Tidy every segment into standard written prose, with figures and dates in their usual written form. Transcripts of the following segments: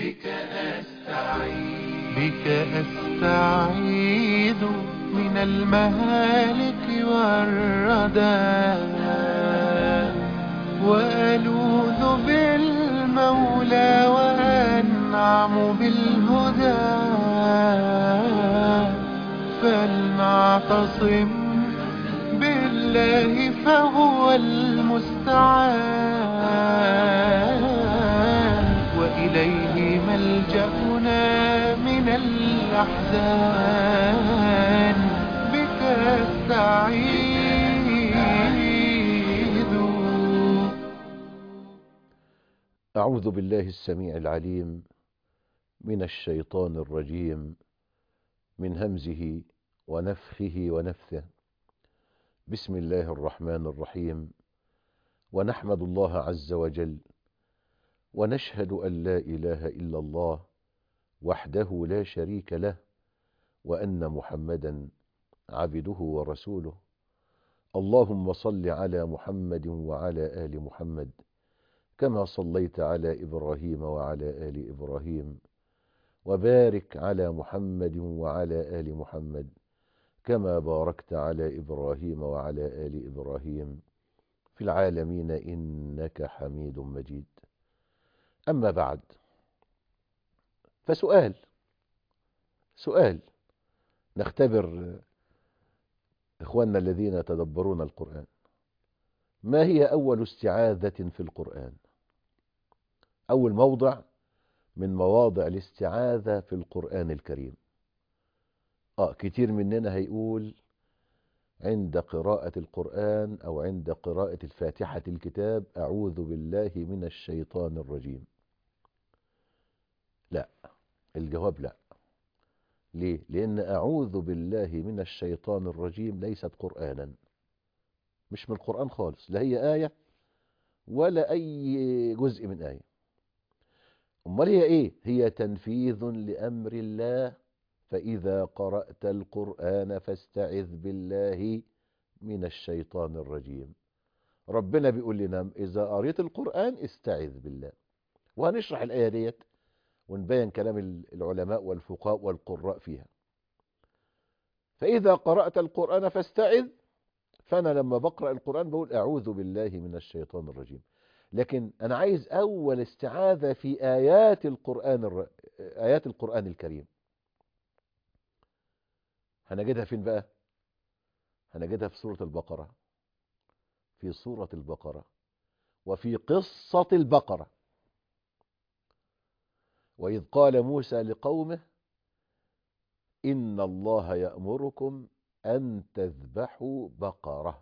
بك أستعيذ من المهالك والردى، وألوذ بالمولى وأنعم بالهدى. فلنعتصم بالله فهو المستعان، وإليه ملجأنا من الأحزان. بك أستعيذ. أعوذ بالله السميع العليم من الشيطان الرجيم، من همزه ونفخه ونفثه. بسم الله الرحمن الرحيم. ونحمد الله عز وجل، ونشهد أن لا إله إلا الله وحده لا شريك له، وأن محمدا عبده ورسوله. اللهم صل على محمد وعلى آل محمد كما صليت على إبراهيم وعلى آل إبراهيم، وبارك على محمد وعلى آل محمد كما باركت على إبراهيم وعلى آل إبراهيم في العالمين إنك حميد مجيد. أما بعد، فسؤال نختبر إخواننا الذين يتدبرون القرآن: ما هي أول استعاذة في القرآن؟ أول موضع من مواضع الاستعاذة في القرآن الكريم. كتير مننا هيقول عند قراءة القرآن أو عند قراءة الفاتحة الكتاب: أعوذ بالله من الشيطان الرجيم. لا، الجواب لا. ليه؟ لأن أعوذ بالله من الشيطان الرجيم ليست قرآنا، مش من القرآن خالص، لا هي آية ولا أي جزء من آية. أمال هي إيه؟ هي تنفيذ لأمر الله. فإذا قرأت القرآن فاستعذ بالله من الشيطان الرجيم. ربنا بيقول لنا إذا قريت القرآن استعذ بالله. وهنشرح الآية ديت ونبين كلام العلماء والفقهاء والقراء فيها. فإذا قرأت القرآن فاستعذ، فأنا لما بقرأ القرآن بقول أعوذ بالله من الشيطان الرجيم. لكن أنا عايز أول استعاذة في آيات القرآن الكريم. هنجدها فين بقى؟ هنجدها في سورة البقرة، في سورة البقرة وفي قصة البقرة. وإذ قال موسى لقومه: إن الله يأمركم أن تذبحوا بقرة.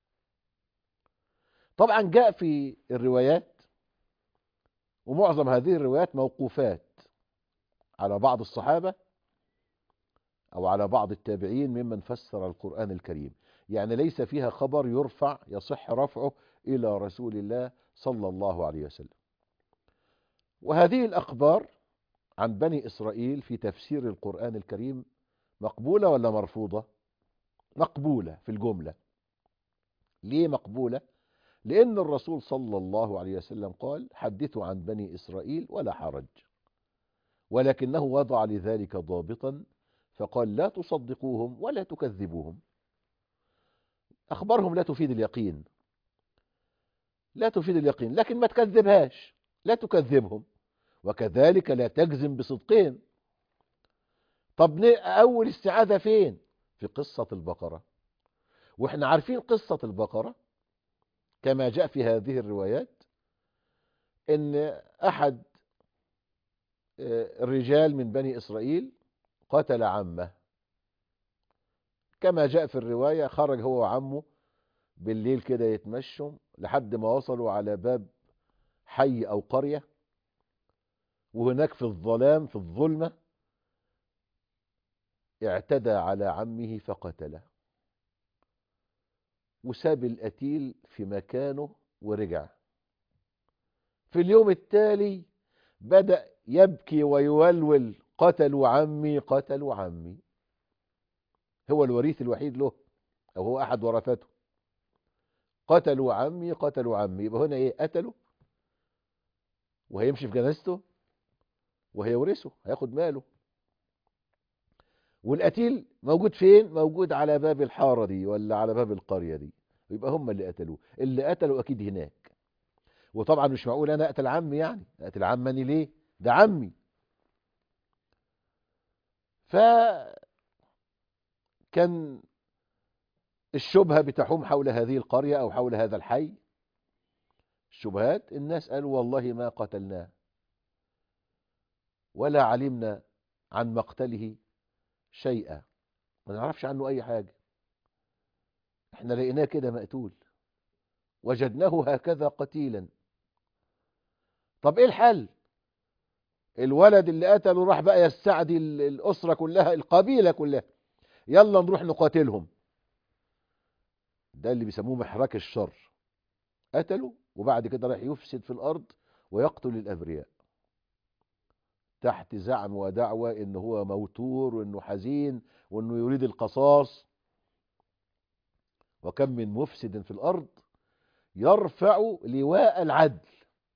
طبعا جاء في الروايات، ومعظم هذه الروايات موقوفات على بعض الصحابة أو على بعض التابعين ممن فسر القرآن الكريم، يعني ليس فيها خبر يرفع يصح رفعه إلى رسول الله صلى الله عليه وسلم. وهذه الأخبار عن بني إسرائيل في تفسير القرآن الكريم مقبولة ولا مرفوضة؟ مقبولة في الجملة. ليه مقبولة؟ لأن الرسول صلى الله عليه وسلم قال: حدثوا عن بني إسرائيل ولا حرج، ولكنه وضع لذلك ضابطا فقال: لا تصدقوهم ولا تكذبوهم. أخبارهم لا تفيد اليقين، لكن ما تكذبهاش، لا تكذبهم، وكذلك لا تجزم بصدقهم. طب أول استعاذة فين؟ في قصة البقرة. وإحنا عارفين قصة البقرة كما جاء في هذه الروايات، إن أحد الرجال من بني إسرائيل قتل عمه. كما جاء في الرواية، خرج هو وعمه بالليل كده يتمشوا لحد ما وصلوا على باب حي أو قرية، وهناك في الظلام في الظلمة اعتدى على عمه فقتله، وساب القتيل في مكانه ورجع. في اليوم التالي بدأ يبكي ويولول: قتلوا عمي قتلوا عمي. هو الوريث الوحيد له، أو هو أحد ورثته. قتلوا عمي قتلوا عمي. يبقى هنا إيه؟ قتله وهيمشي في جنازته وهيورثه، هياخد ماله. والقتيل موجود فين؟ موجود على باب الحارة دي ولا على باب القرية دي، يبقى هم اللي قتلوه. اللي قتلوا أكيد هناك. وطبعا مش معقول أنا أقتل عمي، يعني أقتل عمني ليه؟ ده عمي. فكان الشبهة بتحوم حول هذه القرية أو حول هذا الحي. الشبهات، الناس قالوا والله ما قتلناه ولا علمنا عن مقتله شيئا، ما نعرفش عنه أي حاجة، احنا لقيناه كده مقتول، وجدناه هكذا قتيلا. طب ايه الحل؟ الولد اللي قتله راح بقى يستعدي الأسرة كلها، القبيلة كلها، يلا نروح نقاتلهم. ده اللي بيسموه محرك الشر. قتله وبعد كده راح يفسد في الأرض ويقتل الأبرياء تحت زعم ودعوة إنه هو موتور وإنه حزين وإنه يريد القصاص. وكم من مفسد في الأرض يرفع لواء العدل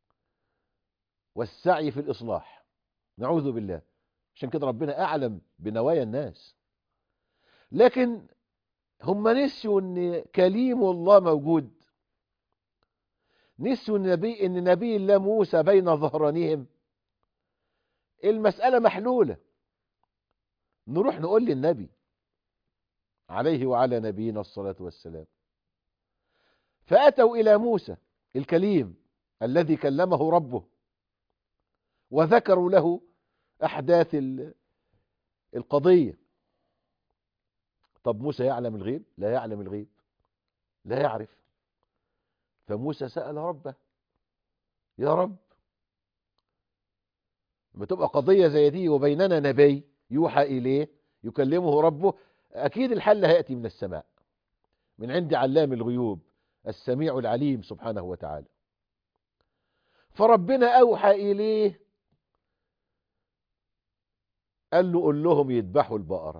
والسعي في الإصلاح، نعوذ بالله. عشان كده ربنا أعلم بنوايا الناس. لكن هم نسيوا ان كليم الله موجود، نسيوا ان نبي الله موسى بين ظهرانيهم. المسألة محلولة، نروح نقول للنبي عليه وعلى نبينا الصلاة والسلام. فأتوا إلى موسى الكليم الذي كلمه ربه، وذكروا له أحداث القضية. طب موسى يعلم الغيب؟ لا يعلم الغيب، لا يعرف. فموسى سأل ربه: يا رب، بتبقى قضية زي دي وبيننا نبي يوحى إليه يكلمه ربه، أكيد الحل هيأتي من السماء، من عند علام الغيوب السميع العليم سبحانه وتعالى. فربنا أوحى إليه، قال له قل لهم يذبحوا البقرة.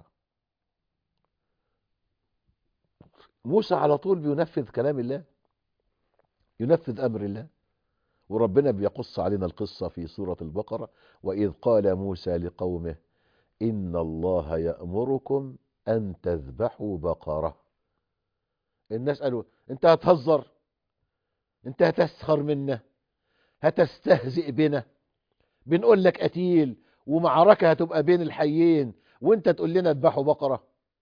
موسى على طول بينفذ كلام الله، ينفذ أمر الله. وربنا بيقص علينا القصة في سورة البقرة: وإذ قال موسى لقومه إن الله يأمركم أن تذبحوا بقرة. الناس قالوا انت هتهزر، انت هتسخر منا، هتستهزئ بنا، بنقول لك قتيل ومعركة هتبقى بين الحيين وانت تقول لنا اذبحوا بقرة.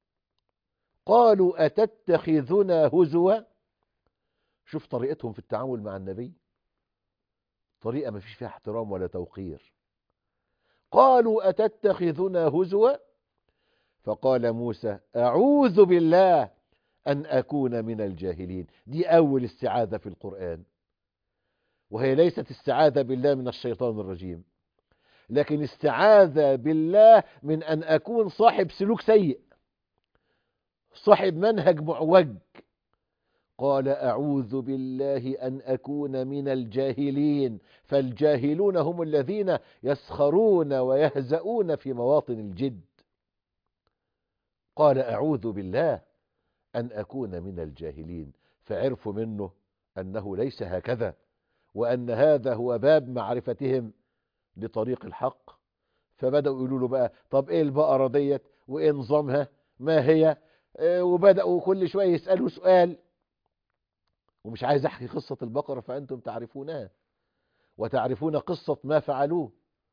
قالوا أتتخذنا هزوا. شوف طريقتهم في التعامل مع النبي، طريقة ما فيش فيها احترام ولا توقير. قالوا أتتخذنا هزوا. فقال موسى أعوذ بالله أن أكون من الجاهلين. دي أول استعاذة في القرآن، وهي ليست استعاذة بالله من الشيطان الرجيم، لكن استعاذة بالله من أن أكون صاحب سلوك سيء، صاحب منهج معوج. قال أعوذ بالله أن أكون من الجاهلين. فالجاهلون هم الذين يسخرون ويهزؤون في مواطن الجد. قال أعوذ بالله أن أكون من الجاهلين. فعرفوا منه أنه ليس هكذا، وأن هذا هو باب معرفتهم لطريق الحق. فبدأوا يقولوا له بقى طب ايه البقرة ديت وايه نظامها، ما هي؟ وبدأوا كل شوية يسألوا سؤال. ومش عايز احكي قصة البقرة، فأنتم تعرفونها وتعرفون قصة ما فعلوه.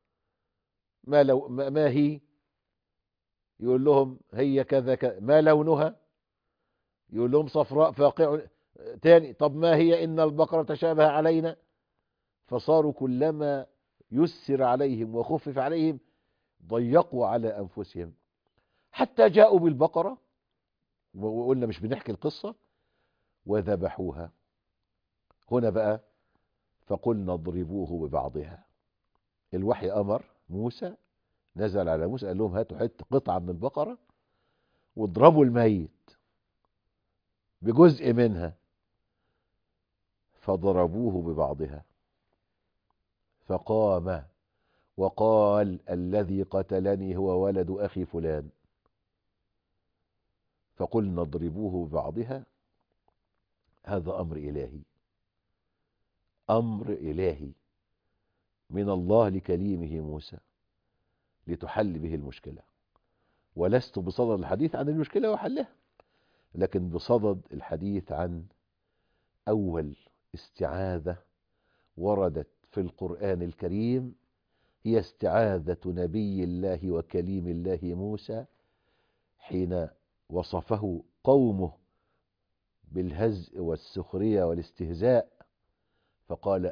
ما هي؟ يقول لهم هي كذا كذا. ما لونها؟ يقول لهم صفراء فاقع. تاني طب ما هي؟ إن البقرة تشابه علينا. فصاروا كلما يسر عليهم وخفف عليهم ضيقوا على أنفسهم، حتى جاءوا بالبقرة، وقلنا مش بنحكي القصة، وذبحوها. هنا بقى فقلنا اضربوه ببعضها. الوحي أمر موسى، نزل على موسى قال لهم هاتوا حتة قطعة من البقرة واضربوا الميت بجزء منها. فضربوه ببعضها فقام وقال الذي قتلني هو ولد أخي فلان. فقلنا اضربوه ببعضها. هذا أمر إلهي، أمر إلهي من الله لكليمه موسى. لتحل به المشكلة، ولست بصدد الحديث عن المشكلة وحلها، لكن بصدد الحديث عن أول استعاذة وردت في القرآن الكريم، هي استعاذة نبي الله وكليم الله موسى حين وصفه قومه بالهزء والسخرية والاستهزاء، فقال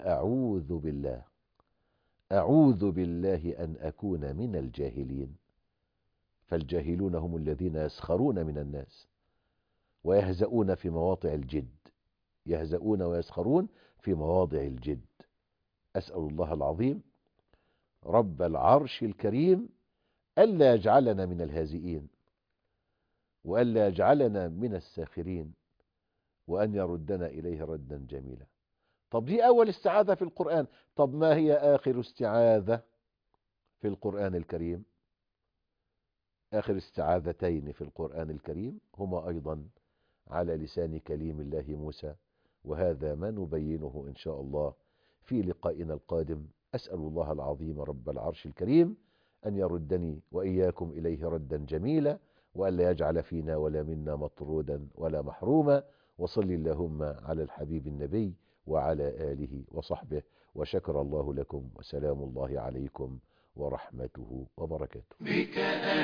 أعوذ بالله أن أكون من الجاهلين. فالجاهلون هم الذين يسخرون من الناس ويهزؤون في مواضع الجد، يهزؤون ويسخرون في مواضع الجد. أسأل الله العظيم رب العرش الكريم ألا يجعلنا من الهازئين، وألا يجعلنا من الساخرين، وأن يردنا إليه ردا جميلا. طب دي أول استعاذة في القرآن. طب ما هي آخر استعاذة في القرآن الكريم؟ آخر استعاذتين في القرآن الكريم هما أيضا على لسان كليم الله موسى، وهذا ما نبينه إن شاء الله في لقائنا القادم. أسأل الله العظيم رب العرش الكريم أن يردني وإياكم إليه ردا جميلا، وألا يجعل فينا ولا منا مطرودا ولا محروما. وصل اللهم على الحبيب النبي وعلى آله وصحبه، وشكر الله لكم، وسلام الله عليكم ورحمته وبركاته. بك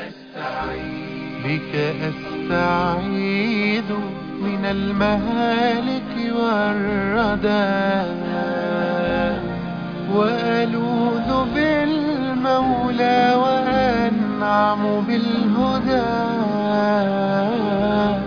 أستعيذ من المهالك والردى، وألوذ بالمولى وأنعم بالهدى.